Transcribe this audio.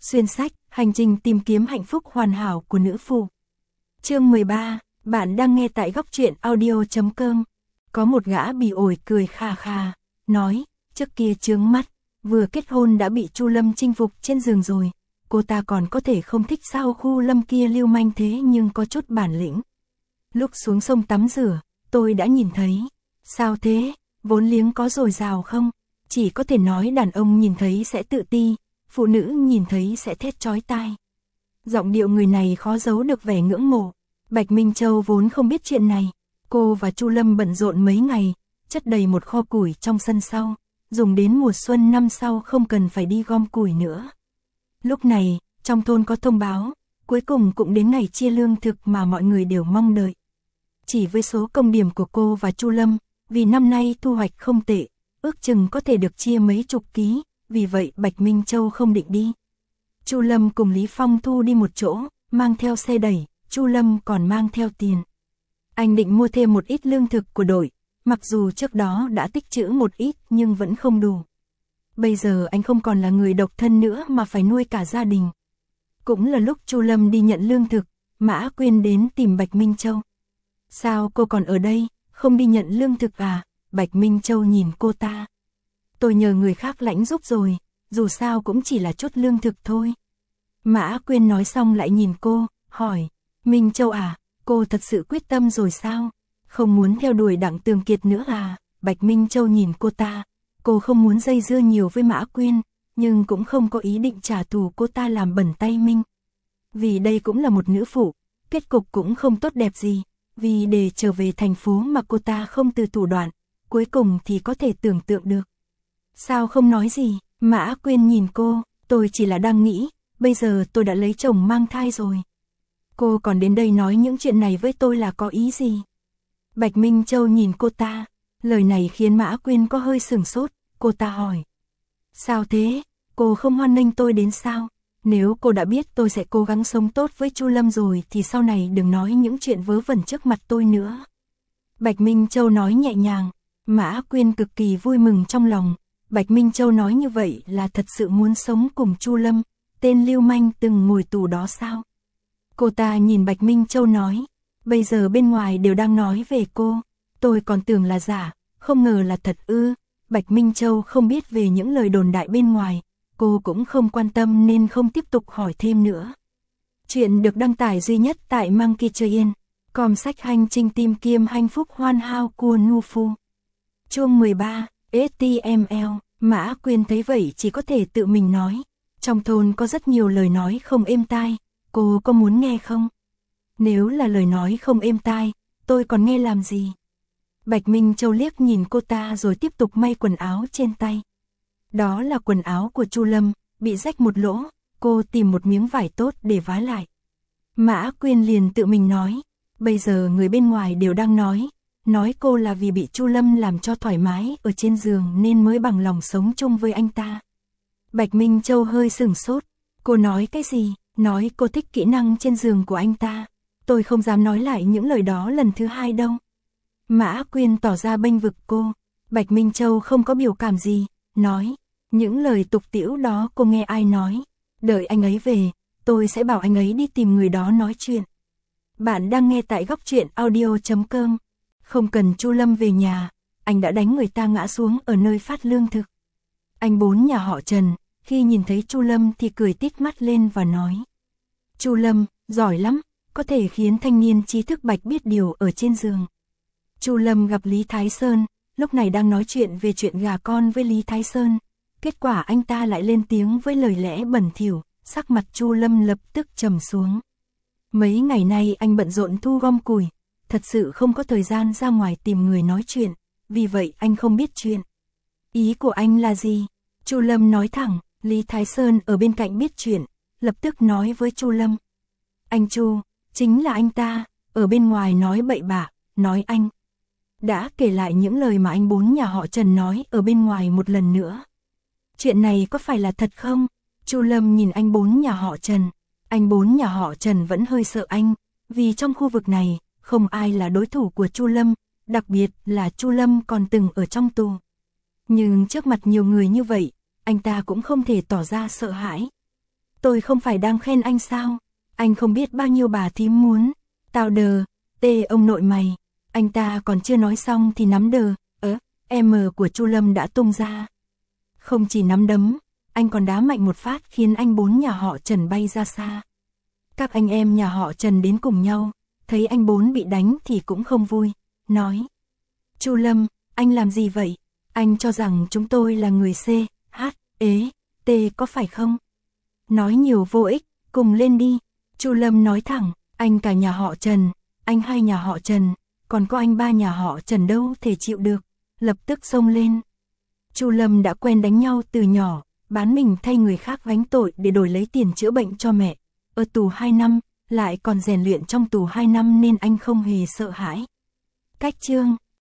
Xuyên sách, hành trình tìm kiếm hạnh phúc hoàn hảo của nữ phụ. Chương 13, bạn đang nghe tại góc truyện audio.com. Có một gã bỉ ổi cười kha kha, nói, trước kia chướng mắt, vừa kết hôn đã bị Chu Lâm chinh phục trên giường rồi, cô ta còn có thể không thích sao khu Lâm kia lưu manh thế nhưng có chút bản lĩnh. Lúc xuống sông tắm rửa, tôi đã nhìn thấy. Sao thế, vốn liếng có dồi dào không? Chỉ có thể nói đàn ông nhìn thấy sẽ tự ti, phụ nữ nhìn thấy sẽ thét chói tai. Giọng điệu người này khó giấu được vẻ ngưỡng mộ. Bạch Minh Châu vốn không biết chuyện này. Cô và Chu Lâm bận rộn mấy ngày, chất đầy một kho củi trong sân sau, dùng đến mùa xuân năm sau không cần phải đi gom củi nữa. Lúc này, trong thôn có thông báo, cuối cùng cũng đến ngày chia lương thực mà mọi người đều mong đợi. Chỉ với số công điểm của cô và Chu Lâm, vì năm nay thu hoạch không tệ, ước chừng có thể được chia mấy chục ký, vì vậy Bạch Minh Châu không định đi. Chu Lâm cùng Lý Phong Thu đi một chỗ, mang theo xe đẩy, Chu Lâm còn mang theo tiền. Anh định mua thêm một ít lương thực của đội, mặc dù trước đó đã tích trữ một ít nhưng vẫn không đủ. Bây giờ anh không còn là người độc thân nữa mà phải nuôi cả gia đình. Cũng là lúc Chu Lâm đi nhận lương thực, Mã Quyên đến tìm Bạch Minh Châu. Sao cô còn ở đây, không đi nhận lương thực à? Bạch Minh Châu nhìn cô ta. Tôi nhờ người khác lãnh giúp rồi, dù sao cũng chỉ là chút lương thực thôi. Mã Quyên nói xong lại nhìn cô, hỏi, Minh Châu à, cô thật sự quyết tâm rồi sao? Không muốn theo đuổi Đặng Tường Kiệt nữa à? Bạch Minh Châu nhìn cô ta, cô không muốn dây dưa nhiều với Mã Quyên, nhưng cũng không có ý định trả thù cô ta làm bẩn tay Minh. Vì đây cũng là một nữ phụ, kết cục cũng không tốt đẹp gì, vì để trở về thành phố mà cô ta không từ thủ đoạn, cuối cùng thì có thể tưởng tượng được. Sao không nói gì? Mã Quyên nhìn cô, tôi chỉ là đang nghĩ, bây giờ tôi đã lấy chồng mang thai rồi. Cô còn đến đây nói những chuyện này với tôi là có ý gì? Bạch Minh Châu nhìn cô ta, lời này khiến Mã Quyên có hơi sửng sốt, cô ta hỏi. Sao thế, cô không hoan nghênh tôi đến sao? Nếu cô đã biết tôi sẽ cố gắng sống tốt với Chu Lâm rồi thì sau này đừng nói những chuyện vớ vẩn trước mặt tôi nữa. Bạch Minh Châu nói nhẹ nhàng, Mã Quyên cực kỳ vui mừng trong lòng. Bạch Minh Châu nói như vậy là thật sự muốn sống cùng Chu Lâm, tên lưu manh từng ngồi tù đó sao? Cô ta nhìn Bạch Minh Châu nói, bây giờ bên ngoài đều đang nói về cô, tôi còn tưởng là giả, không ngờ là thật ư. Bạch Minh Châu không biết về những lời đồn đại bên ngoài, cô cũng không quan tâm nên không tiếp tục hỏi thêm nữa. Chuyện được đăng tải duy nhất tại Monkey Train, com sách hành trình tìm kiếm hạnh phúc hoàn hảo của nữ phụ. Chương 13, HTML. Mã Quyên thấy vậy chỉ có thể tự mình nói, trong thôn có rất nhiều lời nói không êm tai, cô có muốn nghe không? Nếu là lời nói không êm tai, tôi còn nghe làm gì? Bạch Minh Châu liếc nhìn cô ta rồi tiếp tục may quần áo trên tay. Đó là quần áo của Chu Lâm, bị rách một lỗ, cô tìm một miếng vải tốt để vá lại. Mã Quyên liền tự mình nói, bây giờ người bên ngoài đều đang nói cô là vì bị Chu Lâm làm cho thoải mái ở trên giường nên mới bằng lòng sống chung với anh ta. Bạch Minh Châu hơi sửng sốt, cô nói cái gì? Nói cô thích kỹ năng trên giường của anh ta. Tôi không dám nói lại những lời đó lần thứ hai đâu. Mã Quyên tỏ ra bênh vực cô. Bạch Minh Châu không có biểu cảm gì, nói, những lời tục tĩu đó cô nghe ai nói? Đợi anh ấy về, tôi sẽ bảo anh ấy đi tìm người đó nói chuyện. Bạn đang nghe tại góc truyện audio.com. Không cần Chu Lâm về nhà, anh đã đánh người ta ngã xuống ở nơi phát lương thực. Anh bốn nhà họ Trần, khi nhìn thấy Chu Lâm thì cười tít mắt lên và nói, Chu Lâm, giỏi lắm, có thể khiến thanh niên trí thức Bạch biết điều ở trên giường. Chu Lâm gặp Lý Thái Sơn, lúc này đang nói chuyện về chuyện gà con với Lý Thái Sơn, kết quả anh ta lại lên tiếng với lời lẽ bẩn thỉu, sắc mặt Chu Lâm lập tức trầm xuống. Mấy ngày nay anh bận rộn thu gom củi, thật sự không có thời gian ra ngoài tìm người nói chuyện, vì vậy anh không biết chuyện. Ý của anh là gì? Chu Lâm nói thẳng. Lý Thái Sơn ở bên cạnh biết chuyện, lập tức nói với Chu Lâm. Anh Chu, chính là anh ta, ở bên ngoài nói bậy bạ, nói anh. Đã kể lại những lời mà anh bốn nhà họ Trần nói ở bên ngoài một lần nữa. Chuyện này có phải là thật không? Chu Lâm nhìn anh bốn nhà họ Trần. Anh bốn nhà họ Trần vẫn hơi sợ anh, vì trong khu vực này, không ai là đối thủ của Chu Lâm, đặc biệt là Chu Lâm còn từng ở trong tù. Nhưng trước mặt nhiều người như vậy, anh ta cũng không thể tỏ ra sợ hãi. Tôi không phải đang khen anh sao? Anh không biết bao nhiêu bà thím muốn. Tao đờ, tê ông nội mày. Anh ta còn chưa nói xong thì nắm đờ, M của Chu Lâm đã tung ra. Không chỉ nắm đấm, anh còn đá mạnh một phát khiến anh Bốn nhà họ Trần bay ra xa. Các anh em nhà họ Trần đến cùng nhau, thấy anh Bốn bị đánh thì cũng không vui, nói. Chu Lâm, anh làm gì vậy? Anh cho rằng chúng tôi là người C, H, T có phải không? Nói nhiều vô ích, cùng lên đi. Chu Lâm nói thẳng, anh cả nhà họ Trần, anh hai nhà họ Trần, còn có anh ba nhà họ Trần đâu thể chịu được, lập tức xông lên. Chu Lâm đã quen đánh nhau từ nhỏ, bán mình thay người khác gánh tội để đổi lấy tiền chữa bệnh cho mẹ. Ở tù 2 năm, lại còn rèn luyện trong tù 2 năm nên anh không hề sợ hãi. Cách chương